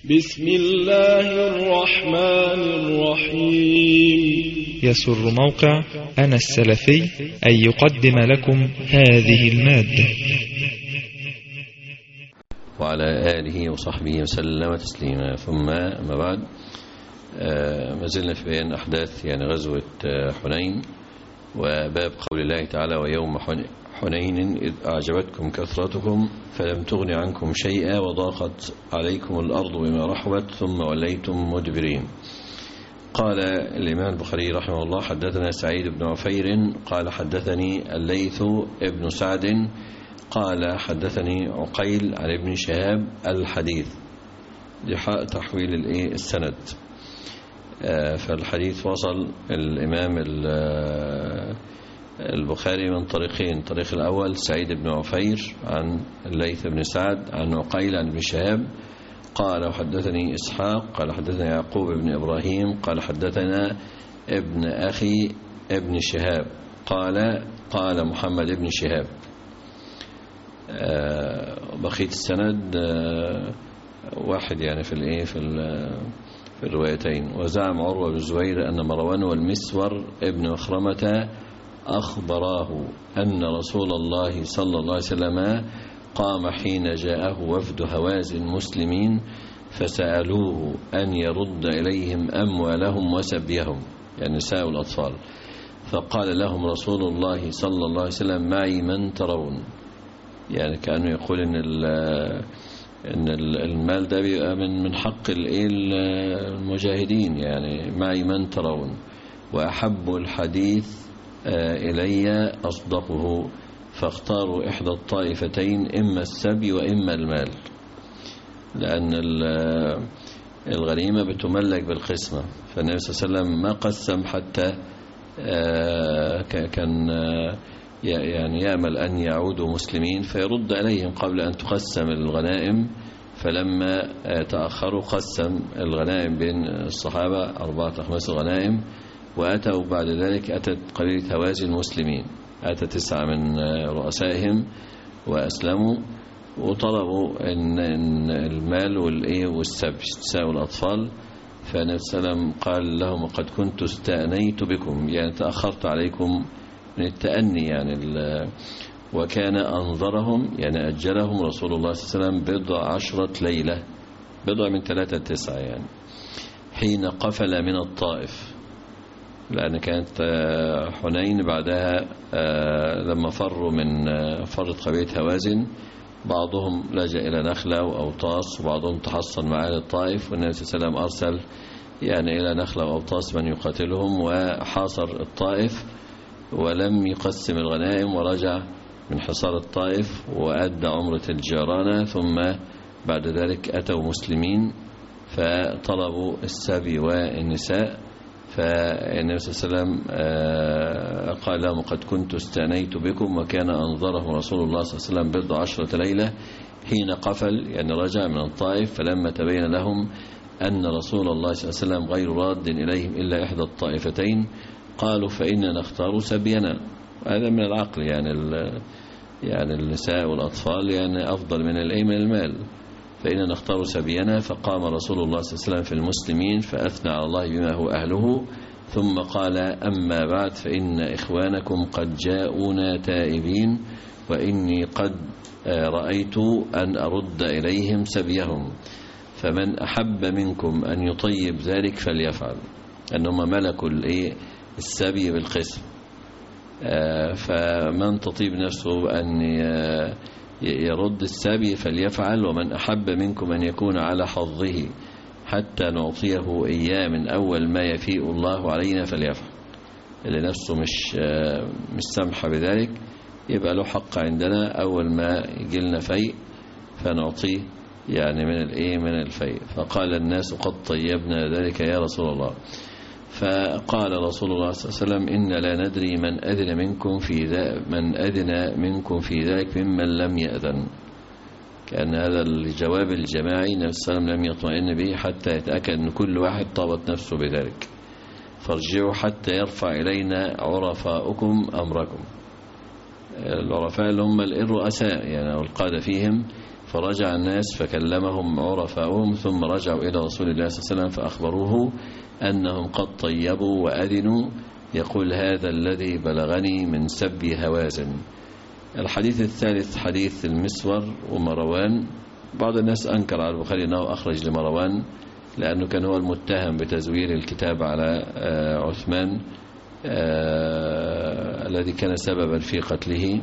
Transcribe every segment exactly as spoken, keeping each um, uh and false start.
بسم الله الرحمن الرحيم. يسر موقع أنا السلفي أن يقدم لكم هذه المادة. وعلى آله وصحبه وسلم تسليما، ثم ما بعد. ما زلنا في بيان أحداث يعني غزوة حنين، وباب قول الله تعالى: ويوم حنين إذ أعجبتكم كثرتكم فلم تغن عنكم شيئا وضاقت عليكم الأرض بما رحبت ثم وليتم مدبرين. قال الإمام البخاري رحمه الله: حدثنا سعيد بن عفير قال حدثني الليث ابن سعد قال حدثني عقيل عن ابن شهاب الحديث، لحاء تحويل السند. فالحديث وصل الإمام البخاري من طريقين: الطريق الأول سعيد بن عفير عن الليث بن سعد عن عقيل عن ابن شهاب قال وحدثني إسحاق قال حدثنا يعقوب بن إبراهيم قال حدثنا ابن أخي ابن شهاب قال قال محمد بن شهاب. بقية السند واحد يعني في الايه في في الروايتين. وزعم عروة بن زبير أن مروان والمسور ابن مخرمة أخبراه أن رسول الله صلى الله عليه وسلم قام حين جاءه وفد هوازن المسلمين فسألوه أن يرد إليهم أموالهم وسبيهم، يعني النساء والأطفال، فقال لهم رسول الله صلى الله عليه وسلم: معي من ترون. يعني كأنه يقول إن إن المال ده بيبقى من من حق المجاهدين، يعني معي من ترون، وأحب الحديث إلي أصدقه، فاختاروا إحدى الطائفتين إما السبي وإما المال، لأن الغنيمة بتملك بالقسمة. فالنبي صلى الله عليه وسلم ما قسم حتى كان يعني يأمل أن يعودوا مسلمين فيرد عليهم قبل أن تقسم الغنائم. فلما تأخروا قسم الغنائم بين الصحابة أربعة أخماس الغنائم، وأتوا بعد ذلك أتت قبيلة هوازن المسلمين، أتى تسعة من رؤسائهم وأسلموا، وطلبوا أن المال والإيه والسبي النساء والأطفال. فالنبي صلى الله عليه وسلم قال لهم: قد كنت استأنيت بكم، يعني تأخرت عليكم من التأني يعني. وكان أنظرهم يعني أجلهم رسول الله صلى الله عليه وسلم بضع عشرة ليلة، بضع من ثلاثة تسعة يعني، حين قفل من الطائف، لأن كانت حنين بعدها لما فروا من فرت قبيلة هوازن، بعضهم لجأ إلى نخلة وأوطاس، وبعضهم تحصن مع أهل الطائف، والنبي صلى الله عليه وسلم أرسل يعني إلى نخلة وأوطاس من يقاتلهم، وحاصر الطائف ولم يقسم الغنائم، ورجع من حصار الطائف وأدى عمرة الجيرانة. ثم بعد ذلك أتوا مسلمين فطلبوا السبي والنساء، فالنبي صلى الله عليه وسلم قال لهم: قد كنت استأنيت بكم. وكان أنظرهم رسول الله صلى الله عليه وسلم بضع عشرة ليلة حين قفل، يعني رجع من الطائف، فلما تبين لهم أن رسول الله صلى الله عليه وسلم غير راد إليهم إلا إحدى الطائفتين قالوا: فإننا نختار سبينا. هذا من العقل، يعني يعني النساء والأطفال يعني أفضل من الأي من المال، فإننا نختار سبينا. فقام رسول الله صلى الله عليه وسلم في المسلمين فأثنى على الله بما هو أهله، ثم قال: أما بعد، فإن إخوانكم قد جاءونا تائبين، وإني قد رأيت أن أرد إليهم سبيهم، فمن أحب منكم أن يطيب ذلك فليفعل. أنهم ملكوا السبي بالقسم، فمن تطيب نفسه أن يرد السبي فليفعل، ومن أحب منكم أن يكون على حظه حتى نعطيه إياه من أول ما يفيء الله علينا فليفعل. اللي نفسه مش مش سمحة بذلك يبقى له حق عندنا، أول ما يجي لنا فيء فنعطيه يعني من الإيه من الفيء. فقال الناس: قد طيبنا ذلك يا رسول الله. فقال رسول الله صلى الله عليه وسلم: إن لا ندري من أذن منكم في ذلك من أذن منكم في ذلك ممن لم يأذن. كان هذا الجواب الجماعي النبي صلى الله عليه وسلم لم يطمئن به حتى يتأكد أن كل واحد طابت نفسه بذلك. فارجعوا حتى يرفع إلينا عرفاؤكم أمركم. العرفاء اللي هم الرؤساء يعني، والقادة فيهم، فرجع الناس فكلمهم عرفاؤهم ثم رجعوا إلى رسول الله صلى الله عليه وسلم فأخبروه أنهم قد طيبوا وأذنوا، يقول هذا الذي بلغني من سب هوازن. الحديث الثالث حديث المسور ومروان. بعض الناس أنكر على البخاري أنه أخرج لمروان لأنه كان هو المتهم بتزوير الكتاب على عثمان الذي كان سببا في قتله،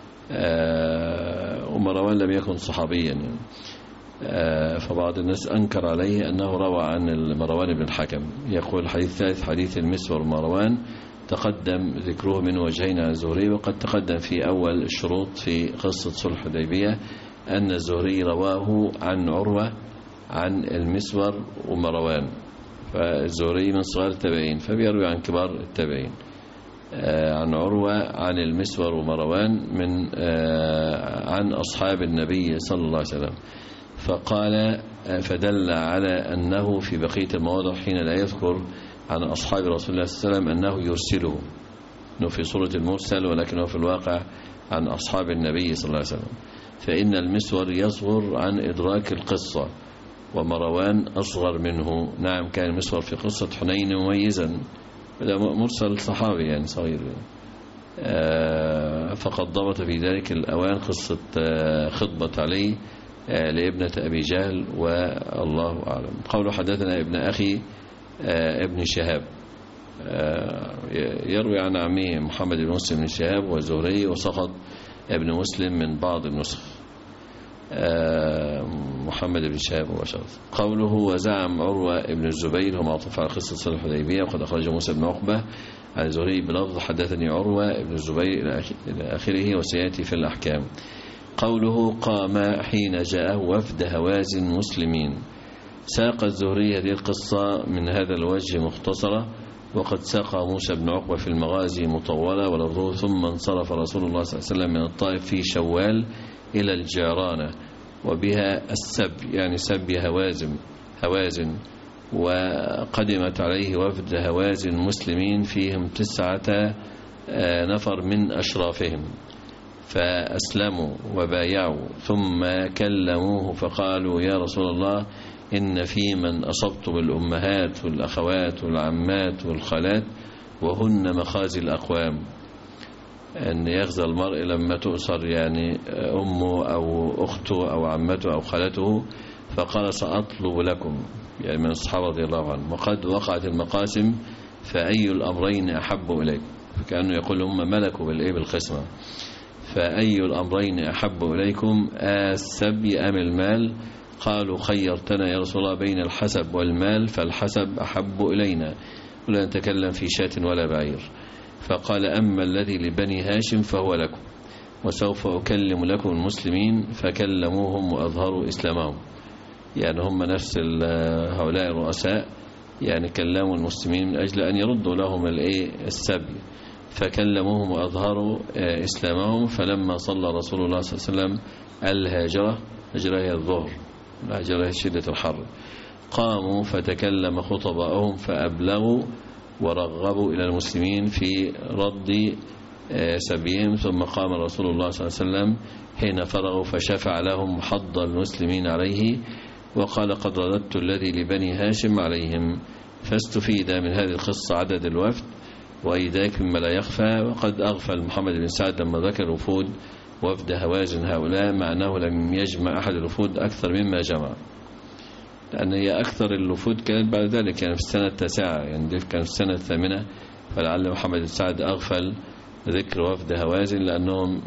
ومروان لم يكن صحابيا، فبعض الناس أنكر عليه أنه روى عن مروان بن الحكم. يقول الحديث الثالث حديث المسور مروان تقدم ذكره من وجهين عن الزهري، وقد تقدم في أول الشروط في قصة صلح الحديبية أن الزهري رواه عن عروة عن المسور ومروان، فالزهري من صغار التابعين فبيروي عن كبار التابعين، عن عروة عن المسور ومروان من عن أصحاب النبي صلى الله عليه وسلم. فقال فدل على أنه في بقية المواضع حين لا يذكر عن أصحاب رسول الله صلى الله عليه وسلم أنه يرسله، أنه في صورة المرسل ولكنه في الواقع عن أصحاب النبي صلى الله عليه وسلم. فإن المسور يصغر عن إدراك القصة ومروان أصغر منه. نعم كان المسور في قصة حنين مميزا، مرسل صحابي يعني صغير، فقد ضبط في ذلك الأوان قصة خطبة علي لابنة أبي جهل والله أعلم. قوله حدثنا ابن أخي ابن شهاب يروي عن عمه محمد بن مسلم بن شهاب والزهري، وسقط ابن مسلم من بعض النسخ محمد بن شهاب وشرط. قوله وزعم عروة ابن الزبير هو معطوف على قصة صلح الحديبية، وقد أخرجه موسى بن عقبة عن الزهري بلفظ حدثني عروة ابن الزبير إلى آخره وسيأتي في الأحكام. قوله قام حين جاءه وفد هوازن مسلمين. ساق الزهري هذه القصة من هذا الوجه مختصرة، وقد ساق موسى بن عقبة في المغازي مطولة ولفظه ثم انصرف رسول الله صلى الله عليه وسلم من الطائف في شوال إلى الجعرانة وبها السب يعني سب هوازن هوازن وقدمت عليه وفد هوازن مسلمين فيهم تسعة نفر من أشرافهم، فأسلموا وبايعوا ثم كلموه فقالوا يا رسول الله إن في من أصبت بالأمهات والأخوات والعمات والخالات وهن مخازي الأقوام، أن يغزى المرء لما تؤسر يعني أمه أو أخته أو عمته أو خالته، فقال سأطلب لكم يعني من الصحابة رضي الله عنهم وقد وقعت المقاسم فأي الأمرين أحب إليكم، فكأنه يقول هم ملكوا بالإيه بالقسمة، فأي الأمرين أحب إليكم السبي أم المال؟ قالوا خيرتنا يا رسول الله بين الحسب والمال فالحسب أحب إلينا ولا نتكلم في شاة ولا بعير. فقال أما الذي لبني هاشم فهو لكم وسوف أكلم لكم المسلمين، فكلموهم وأظهروا إسلامهم، يعني هم نفس هؤلاء الرؤساء يعني كلموا المسلمين من أجل أن يردوا لهم السبي، فكلموهم وأظهروا إسلامهم. فلما صلى رسول الله صلى الله عليه وسلم الهاجرة، هجرة هي الظهر، الهاجرة هي شدة الحر، قاموا فتكلم خطبائهم فأبلغوا ورغبوا إلى المسلمين في رد سبيهم، ثم قام رسول الله صلى الله عليه وسلم حين فرغوا فشفع لهم حض المسلمين عليه وقال قد رددت الذي لبني هاشم عليهم. فاستفيد من هذه القصة عدد الوفد وإيذاك مما لا يخفى. وقد أغفل محمد بن سعد لما ذكر الوفود وفد هوازن هؤلاء مع أنه لم يجمع أحد الوفود أكثر مما جمع، لأن هي أكثر الوفود كانت بعد ذلك يعني في السنة التاسعة، يعني كان في السنة الثامنة، فلعل محمد بن سعد أغفل ذكر وفد هوازن لأنهم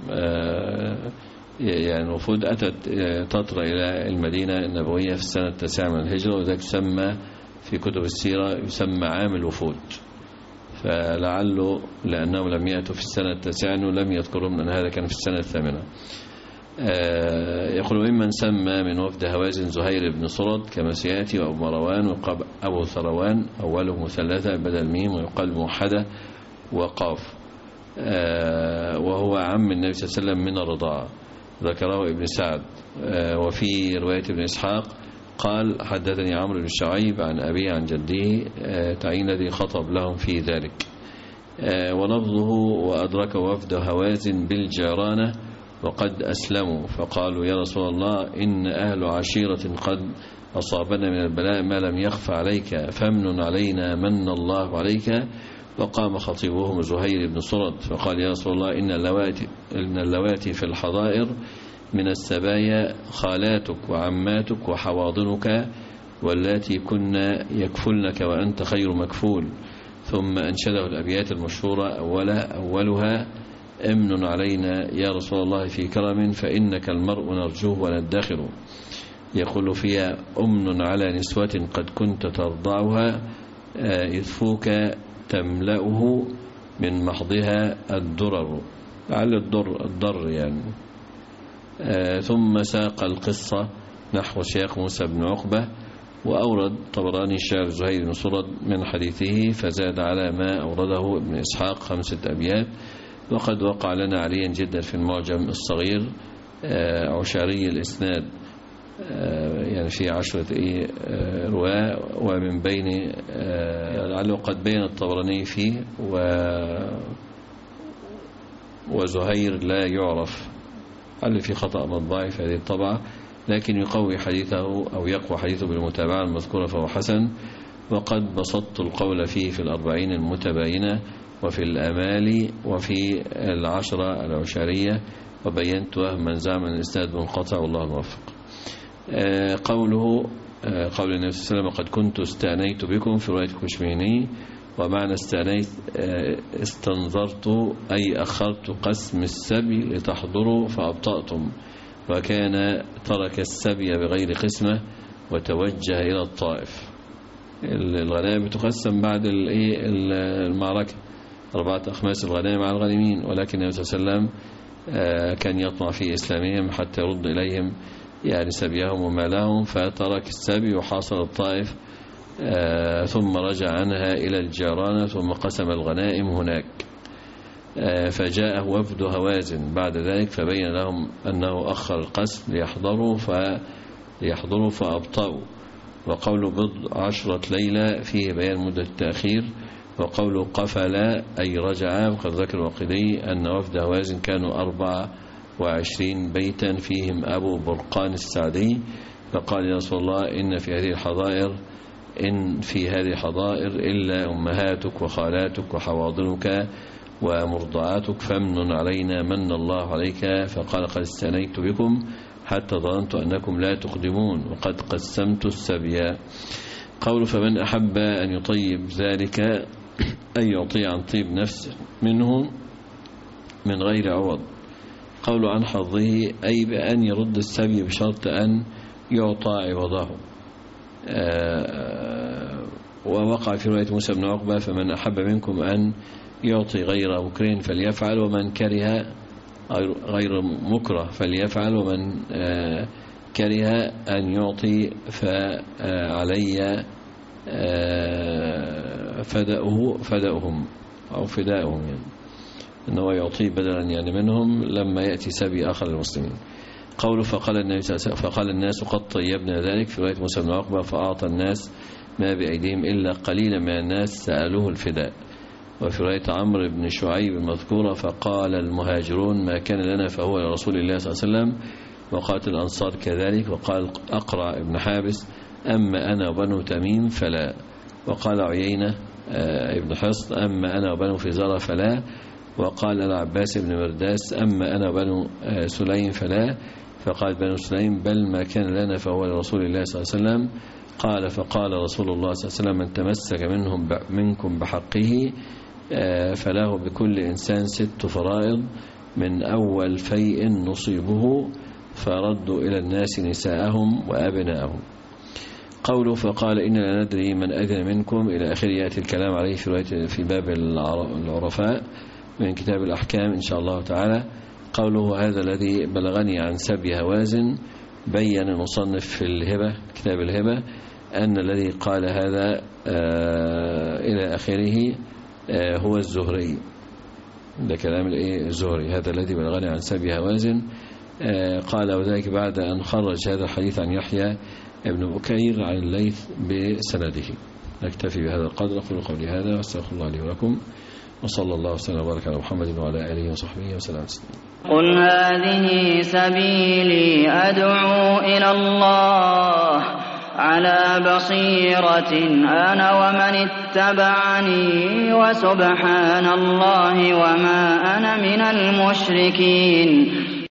يعني الوفود أتت تطرى إلى المدينة النبوية في السنة التاسعة من الهجرة، وذلك يسمى في كتب السيرة يسمى عام الوفود، فلعله لأنهم لم يأتوا في السنة التاسعة لم يذكرهم أن هذا كان في السنة الثامنة. يقول ممن سمى من وفد هوازن زهير بن صرد كما سيأتي وأبو مروان وأبو ثروان أوله مثلثة بدل ميم ويقال موحدة وقاف، وهو عم النبي صلى الله عليه وسلم من الرضاعة، ذكره ابن سعد. وفي رواية ابن إسحاق قال حدثني عمرو بن شعيب عن أبي عن جده تعيين الذي خطب لهم في ذلك. ولفظه وأدرك وفد هوازن بالجيرانة وقد أسلموا، فقالوا يا رسول الله إن أهل عشيرة قد أصابنا من البلاء ما لم يخف عليك فامنن علينا من الله عليك. وقام خطيبهم زهير بن صرد فقال يا رسول الله إن اللواتي, إن اللواتي في الحضائر من السبايا خالاتك وعماتك وحواضنك واللاتي كنا يكفلنك وأنت خير مكفول. ثم أنشده الأبيات المشهورة أولها, أولها امن علينا يا رسول الله في كرم فإنك المرء نرجوه وندخر. يقول فيها أمن على نسوة قد كنت ترضعها إذفوك تملأه من محضها الدرر، لعل الدر الضر يعني. ثم ساق القصة نحو سياق موسى بن عقبة، وأورد طبراني الشاعر زهير بن صرد من حديثه فزاد على ما أورده ابن إسحاق خمسة أبيات. وقد وقع لنا عليا جدا في المعجم الصغير عشاري الإسناد، يعني في عشرة رواة، ومن بين لعله قد بين الطبراني فيه وزهير لا يعرف، هل في خطأ مطبعي في هذه الطبعة، لكن يقوي حديثه أو يقوى حديثه بالمتابعة المذكورة فهو حسن. وقد بسطت القول فيه في الأربعين المتباينة وفي الأمالي وفي العشرة العشارية، وبينت وهم من زعم أن الإسناد منقطع والله الموفق. قوله قول النبي صلى الله عليه وسلم قد كنت استعنيت بكم في رواية الكشميني، ومعنى استعنيت استنظرت أي أخرت قسم السبي لتحضروا فأبطأتم، وكان ترك السبي بغير قسمة وتوجه إلى الطائف. الغنائم بتقسم بعد المعركة أربعة أخماس الغنائم مع الغانمين، ولكن النبي صلى الله عليه وسلم كان يطمع في إسلامهم حتى يرد إليهم يعني سبيهم ومالهم، فترك السبي وحاصل الطائف ثم رجع عنها إلى الجيران ثم قسم الغنائم هناك. فجاءه وفد هوازن بعد ذلك فبين لهم أنه أخر القسم ليحضروا فيحضروا فأبطأوا. وقوله بضع عشرة ليلة فيه بيان مدة التأخير. وقوله قفل أي رجع، وقد ذكر الواقدي أن وفد هوازن كانوا أربع وعشرين بيتا فيهم أبو برقان السعدي، فقال يا رسول الله إن في هذه الحضائر إن في هذه الحضائر إلا أمهاتك وخالاتك وحواضنك ومرضعاتك فامنن علينا من الله عليك. فقال قد استنيت بكم حتى ظننت أنكم لا تقدمون وقد قسمت السبيا. قول فمن أحب أن يطيب ذلك أن يعطي عن طيب نفسه منه من غير عوض. قول عن حظه أي بأن يرد السبي بشرط أن يعطى عوضه. ووقع في رواية موسى بن عقبة فمن أحب منكم أن يعطي غير مكره فليفعل ومن كره غير مكره فليفعل ومن كره أن يعطي فعلي فدأه فدأهم أو فداءهم، يعني أنه يعطي بدلا يعني منهم لما يأتي سبي آخر المسلمين. قوله فقال الناس فقال الناس قد طيبنا ذلك في رواية موسى بن عقبة فأعطى الناس ما بأيديهم إلا قليلا من الناس سألوه الفداء. وفي رواية عمرو بن شعيب المذكورة فقال المهاجرون ما كان لنا فهو لرسول الله صلى الله عليه وسلم، وقالت الأنصار كذلك، وقال أقرع ابن حابس أما أنا وبنو تميم فلا، وقال عيينة ابن حصن أما أنا وبنو فزارة فلا، وقال العباس بن مرداس أما أنا وبنو سليم فلا، فقال بنو سليم بل ما كان لنا فهو لرسول الله صلى الله عليه وسلم. قال فقال رسول الله صلى الله عليه وسلم من تمسك منهم منكم بحقه فله بكل إنسان ست فرائض من أول فيء نصيبه فردوا إلى الناس نساءهم وأبناءهم. قوله فقال إن لا ندري من أذن منكم إلى آخر يأتي الكلام عليه في في باب العرفاء من كتاب الأحكام إن شاء الله تعالى. قوله هذا الذي بلغني عن سبي هوازن بين المصنف في الهبة كتاب الهبة أن الذي قال هذا إلى آخره هو الزهري، ده كلام الزهري هذا الذي بلغني عن سبي هوازن. قال وذلك بعد أن خرج هذا الحديث عن يحيى ابن بكير عن الليث بسنده. نكتفي بهذا القدر. أقول قولي هذا واستغفر الله لي ولكم، وصلى الله وسلم وبارك على محمد وعلى آله وصحبه وسلم. قل هذه سبيلي أدعو إلى الله على بصيرة أنا ومن اتبعني وسبحان الله وما أنا من المشركين.